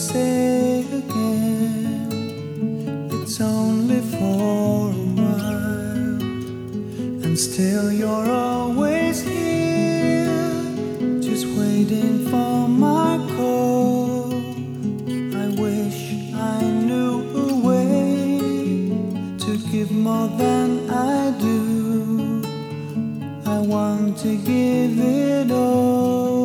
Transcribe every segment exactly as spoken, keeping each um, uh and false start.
say again, it's only for a while, and still you're always here, just waiting for my call. I wish I knew a way to give more than I do. I want to give it all.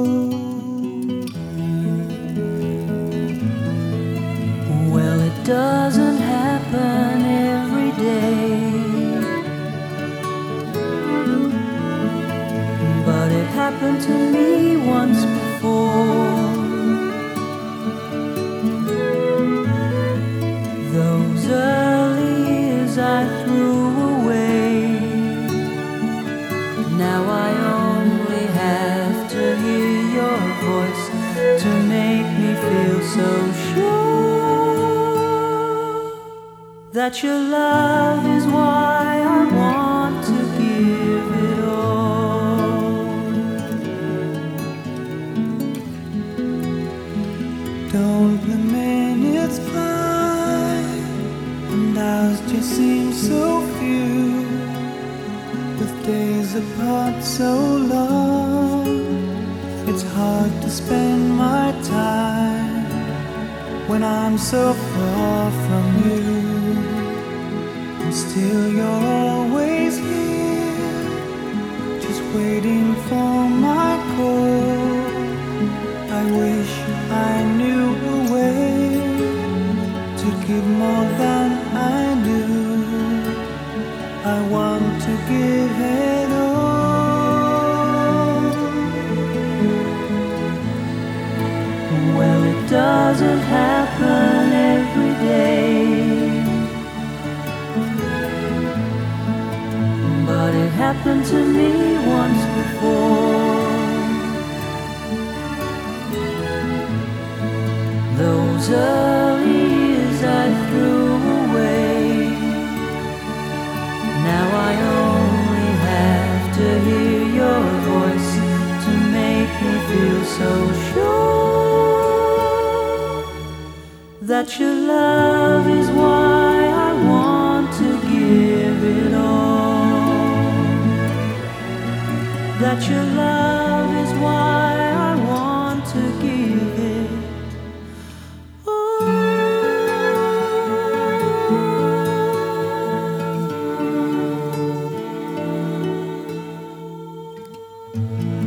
Well, it doesn't happen every day, but it happened to me once before. Those early years I threw away. Now I only have to hear your voice to make me feel so sure that your love is why I want to give it all. Don't let minutes fly, and hours just seem so few, with days apart so long. It's hard to spend my time when I'm so far from you, and still you're always here, just waiting for my call. I wish I knew a way to give more than I do. I want to give it all. Well, it doesn't happen every day, but it happened to me once before. Those early years I threw away. Now I only have to hear your voice to make me feel so sure that your love is why I want to give it all. That your love is why I want to give it all.